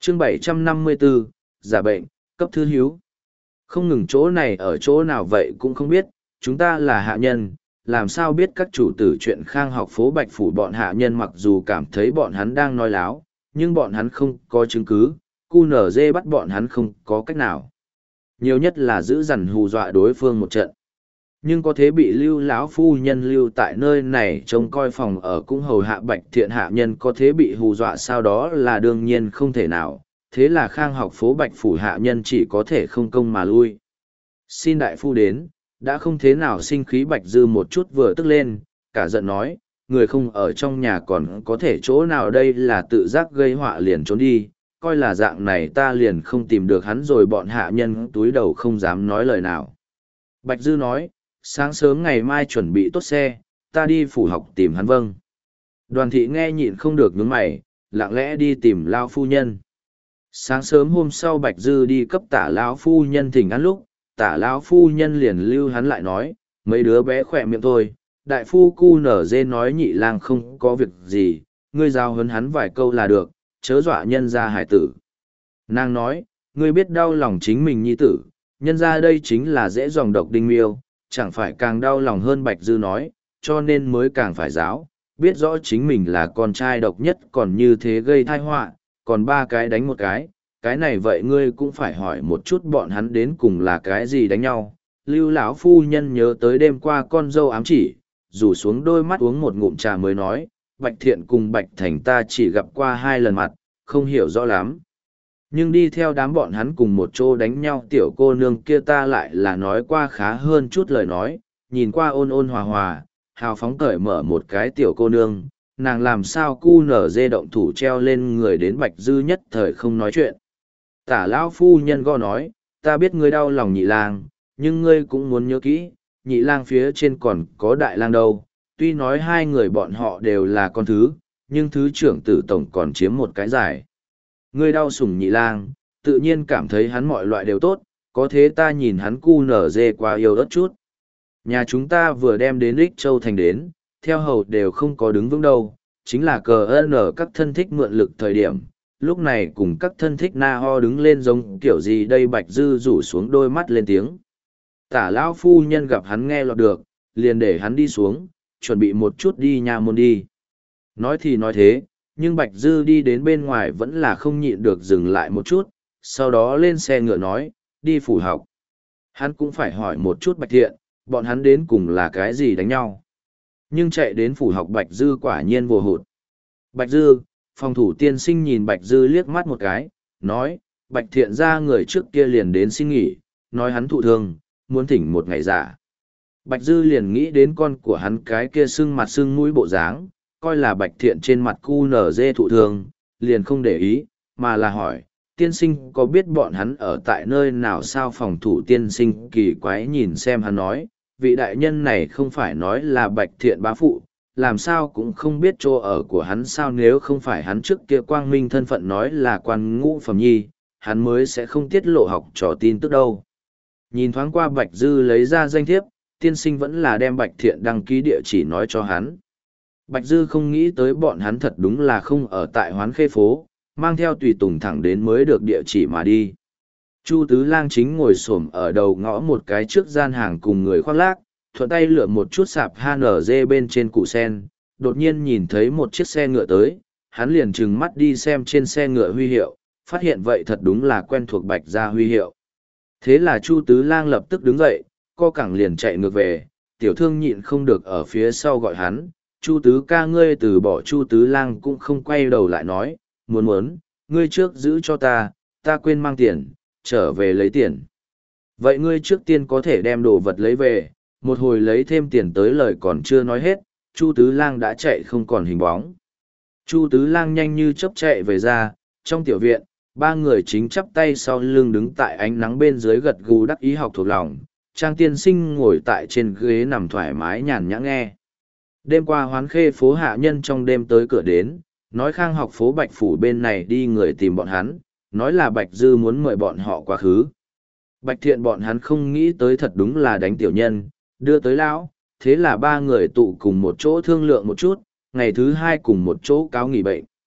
chương 754, giả bệnh, cấp thư hiếu. Không ngừng chỗ này ở chỗ nào vậy cũng không biết, chúng ta là hạ nhân, làm sao biết các chủ tử chuyện Khang Học phố Bạch Phủ. Bọn hạ nhân mặc dù cảm thấy bọn hắn đang nói láo, nhưng bọn hắn không có chứng cứ, QNZ bắt bọn hắn không có cách nào. Nhiều nhất là giữ dằn hù dọa đối phương một trận. Nhưng có thế bị lưu lão phu nhân lưu tại nơi này trông coi phòng ở cũng hầu hạ Bạch Thiện hạ nhân có thế bị hù dọa sau đó là đương nhiên không thể nào, thế là Khang Học phố Bạch Phủ hạ nhân chỉ có thể không công mà lui. Xin đại phu đến, đã không thế nào sinh khí. Bạch Dư một chút vừa tức lên, cả giận nói, người không ở trong nhà còn có thể chỗ nào đây là tự giác gây họa liền trốn đi, coi là dạng này ta liền không tìm được hắn rồi. Bọn hạ nhân túi đầu không dám nói lời nào. Bạch Dư nói, sáng sớm ngày mai chuẩn bị tốt xe, ta đi phủ học tìm hắn. Vâng. Đoàn thị nghe nhịn không được nhướng mày, lặng lẽ đi tìm lao phu nhân. Sáng sớm hôm sau Bạch Dư đi cấp tả lão phu nhân thỉnh ăn lúc, tả lão phu nhân liền lưu hắn lại nói, mấy đứa bé khỏe miệng thôi, đại phu cu nở dê nói nhị lang không có việc gì, ngươi giao huấn hắn vài câu là được, chớ dọa nhân ra hải tử. Nàng nói, ngươi biết đau lòng chính mình nhi tử, nhân ra đây chính là dễ dòng độc đinh miêu, chẳng phải càng đau lòng hơn. Bạch Dư nói, cho nên mới càng phải giáo, biết rõ chính mình là con trai độc nhất còn như thế gây tai họa, còn ba cái đánh một cái này vậy ngươi cũng phải hỏi một chút bọn hắn đến cùng là cái gì đánh nhau. Lưu lão phu nhân nhớ tới đêm qua con dâu ám chỉ, rủ xuống đôi mắt uống một ngụm trà mới nói, Bạch Thiện cùng Bạch Thành ta chỉ gặp qua 2 lần mặt, không hiểu rõ lắm. Nhưng đi theo đám bọn hắn cùng một chỗ đánh nhau tiểu cô nương kia ta lại là nói qua khá hơn chút lời nói, nhìn qua ôn ôn hòa hòa, hào phóng cởi mở một cái tiểu cô nương, nàng làm sao cu nở dê động thủ treo lên người đến. Bạch Dư nhất thời không nói chuyện. Tả lão phu nhân go nói, ta biết ngươi đau lòng nhị lang, nhưng ngươi cũng muốn nhớ kỹ, nhị lang phía trên còn có đại lang đâu, tuy nói 2 người bọn họ đều là con thứ, nhưng thứ trưởng tử tổng còn chiếm một cái giải. Ngươi đau sủng nhị lang, tự nhiên cảm thấy hắn mọi loại đều tốt, có thế ta nhìn hắn cu nở dê quá yêu đất chút. Nhà chúng ta vừa đem đến Ích Châu Thành đến, theo hầu đều không có đứng vững đâu, chính là cờ ơn ở các thân thích mượn lực thời điểm, lúc này cùng các thân thích na ho đứng lên giống kiểu gì đây. Bạch Dư rủ xuống đôi mắt lên tiếng. Tả lão phu nhân gặp hắn nghe lọt được, liền để hắn đi xuống, chuẩn bị một chút đi nha môn đi. Nói thì nói thế, nhưng Bạch Dư đi đến bên ngoài vẫn là không nhịn được dừng lại một chút, sau đó lên xe ngựa nói, đi phủ học. Hắn cũng phải hỏi một chút Bạch Thiện, bọn hắn đến cùng là cái gì đánh nhau. Nhưng chạy đến phủ học Bạch Dư quả nhiên vô hụt. Bạch Dư, phòng thủ tiên sinh nhìn Bạch Dư liếc mắt một cái, nói, Bạch Thiện ra người trước kia liền đến xin nghỉ, nói hắn thụ thương, muốn thỉnh một ngày giả. Bạch Dư liền nghĩ đến con của hắn cái kia sưng mặt sưng mũi bộ dáng, coi là Bạch Thiện trên mặt cu nở dê thụ thương, liền không để ý, mà là hỏi, tiên sinh có biết bọn hắn ở tại nơi nào sao? Phòng thủ tiên sinh kỳ quái nhìn xem hắn nói, vị đại nhân này không phải nói là Bạch Thiện bá phụ, làm sao cũng không biết chỗ ở của hắn sao? Nếu không phải hắn trước kia quang minh thân phận nói là quan ngũ phẩm nhi, hắn mới sẽ không tiết lộ học trò tin tức đâu. Nhìn thoáng qua Bạch Dư lấy ra danh thiếp, tiên sinh vẫn là đem Bạch Thiện đăng ký địa chỉ nói cho hắn. Bạch Dư không nghĩ tới bọn hắn thật đúng là không ở tại Hoán Khê phố, mang theo tùy tùng thẳng đến mới được địa chỉ mà đi. Chu Tứ Lang chính ngồi xổm ở đầu ngõ một cái trước gian hàng cùng người khoác lác, thuận tay lựa một chút sạp HNZ bên trên củ sen, đột nhiên nhìn thấy một chiếc xe ngựa tới, hắn liền trừng mắt đi xem trên xe ngựa huy hiệu, phát hiện vậy thật đúng là quen thuộc Bạch gia huy hiệu. Thế là Chu Tứ Lang lập tức đứng dậy, co cẳng liền chạy ngược về, tiểu thương nhịn không được ở phía sau gọi hắn, Chu Tứ ca ngươi từ bỏ. Chu Tứ Lang cũng không quay đầu lại nói, muốn, ngươi trước giữ cho ta quên mang tiền, trở về lấy tiền. Vậy ngươi trước tiên có thể đem đồ vật lấy về, một hồi lấy thêm tiền tới lời còn chưa nói hết, Chu Tứ Lang đã chạy không còn hình bóng. Chu Tứ Lang nhanh như chớp chạy về ra, trong tiểu viện, 3 người chính chắp tay sau lưng đứng tại ánh nắng bên dưới gật gù đắc ý học thuộc lòng, Trang tiên sinh ngồi tại trên ghế nằm thoải mái nhàn nhã nghe. Đêm qua Hoán Khê phố hạ nhân trong đêm tới cửa đến, nói Khang Học phố Bạch Phủ bên này đi người tìm bọn hắn, nói là Bạch Dư muốn mời bọn họ quá khứ. Bạch Thiện bọn hắn không nghĩ tới thật đúng là đánh tiểu nhân, đưa tới lão, thế là 3 người tụ cùng một chỗ thương lượng một chút, ngày thứ 2 cùng một chỗ cáo nghỉ bệnh.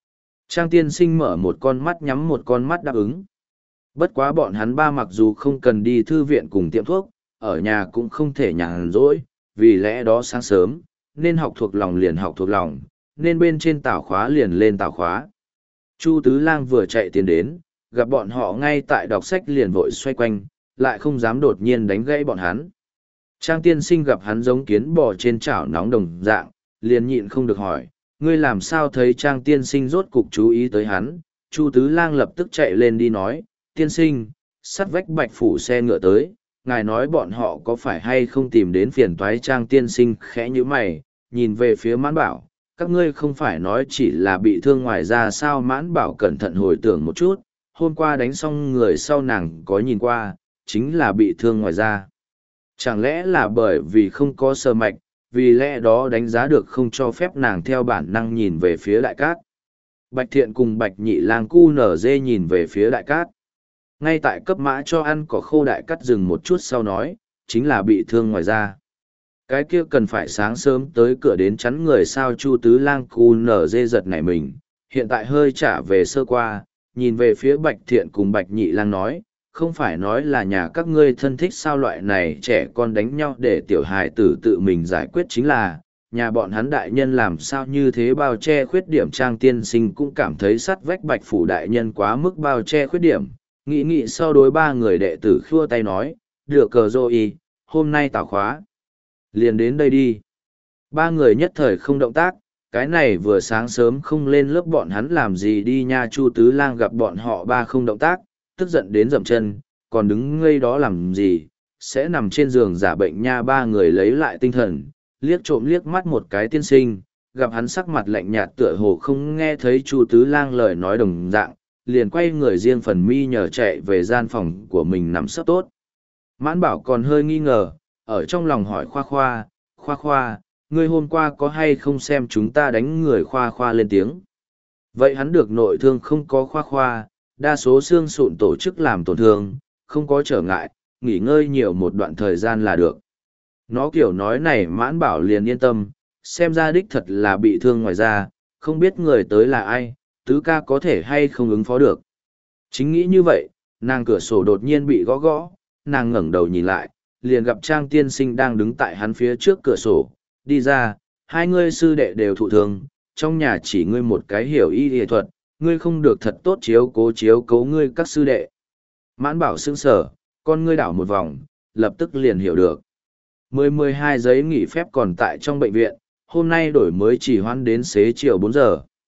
Trang tiên sinh mở một con mắt nhắm một con mắt đáp ứng. Bất quá bọn hắn ba mặc dù không cần đi thư viện cùng tiệm thuốc, ở nhà cũng không thể nhàn rỗi, vì lẽ đó sáng sớm, nên học thuộc lòng liền học thuộc lòng, nên bên trên tảo khóa liền lên tảo khóa. Chu Tứ Lang vừa chạy tiến đến, gặp bọn họ ngay tại đọc sách liền vội xoay quanh, lại không dám đột nhiên đánh gãy bọn hắn. Trang tiên sinh gặp hắn giống kiến bò trên chảo nóng đồng dạng, liền nhịn không được hỏi, ngươi làm sao thấy Trang tiên sinh rốt cục chú ý tới hắn. Chu Tứ Lang lập tức chạy lên đi nói, tiên sinh, sắt vách Bạch phủ xe ngựa tới, ngài nói bọn họ có phải hay không tìm đến phiền toái. Trang tiên sinh khẽ như mày, nhìn về phía Mãn Bảo, các ngươi không phải nói chỉ là bị thương ngoài ra sao. Mãn Bảo cẩn thận hồi tưởng một chút, hôm qua đánh xong người sau nàng có nhìn qua, chính là bị thương ngoài da. Chẳng lẽ là bởi vì không có sơ mạch, vì lẽ đó đánh giá được không cho phép nàng theo bản năng nhìn về phía Đại Cát. Bạch Thiện cùng Bạch Nhị Lang cu nở dê nhìn về phía Đại Cát. Ngay tại cấp mã cho ăn cỏ khô, Đại Cát dừng một chút sau nói, chính là bị thương ngoài da. Cái kia cần phải sáng sớm tới cửa đến chắn người sao. Chu Tứ Lang cu nở dê giật nảy mình, hiện tại hơi trả về sơ qua, nhìn về phía Bạch Thiện cùng Bạch Nhị Lang nói, không phải nói là nhà các ngươi thân thích sao, loại này trẻ con đánh nhau để tiểu hài tử tự mình giải quyết chính là, nhà bọn hắn đại nhân làm sao như thế bao che khuyết điểm. Trang tiên sinh cũng cảm thấy sắt vách Bạch phủ đại nhân quá mức bao che khuyết điểm, nghĩ sau đối ba người đệ tử khua tay nói, được cờ rồi, hôm nay tảo khóa liền đến đây đi. Ba người nhất thời không động tác, cái này vừa sáng sớm không lên lớp bọn hắn làm gì đi nha. Chu Tứ Lang gặp bọn họ ba không động tác, tức giận đến dậm chân, còn đứng ngây đó làm gì, sẽ nằm trên giường giả bệnh nha. Ba người lấy lại tinh thần, liếc trộm liếc mắt một cái tiên sinh, gặp hắn sắc mặt lạnh nhạt tựa hồ không nghe thấy Chu Tứ Lang lời nói đồng dạng, liền quay người riêng phần mi nhờ chạy về gian phòng của mình nằm sấp tốt. Mãn Bảo còn hơi nghi ngờ, ở trong lòng hỏi Khoa Khoa, ngươi hôm qua có hay không xem chúng ta đánh người. Khoa Khoa lên tiếng. Vậy hắn được nội thương không có. Khoa Khoa, đa số xương sụn tổ chức làm tổn thương, không có trở ngại, nghỉ ngơi nhiều một đoạn thời gian là được. Nó kiểu nói này Mãn Bảo liền yên tâm, xem ra đích thật là bị thương ngoài ra, không biết người tới là ai, tứ ca có thể hay không ứng phó được. Chính nghĩ như vậy, nàng cửa sổ đột nhiên bị gõ gõ, nàng ngẩng đầu nhìn lại, liền gặp Trang tiên sinh đang đứng tại hắn phía trước cửa sổ, đi ra, hai ngươi sư đệ đều thụ thương, trong nhà chỉ ngươi một cái hiểu y y thuật, ngươi không được thật tốt chiếu cố ngươi các sư đệ. Mãn Bảo sững sờ, con ngươi đảo một vòng, lập tức liền hiểu được. 12 giấy nghỉ phép còn tại trong bệnh viện, hôm nay đổi mới chỉ hoãn đến xế chiều 4 giờ.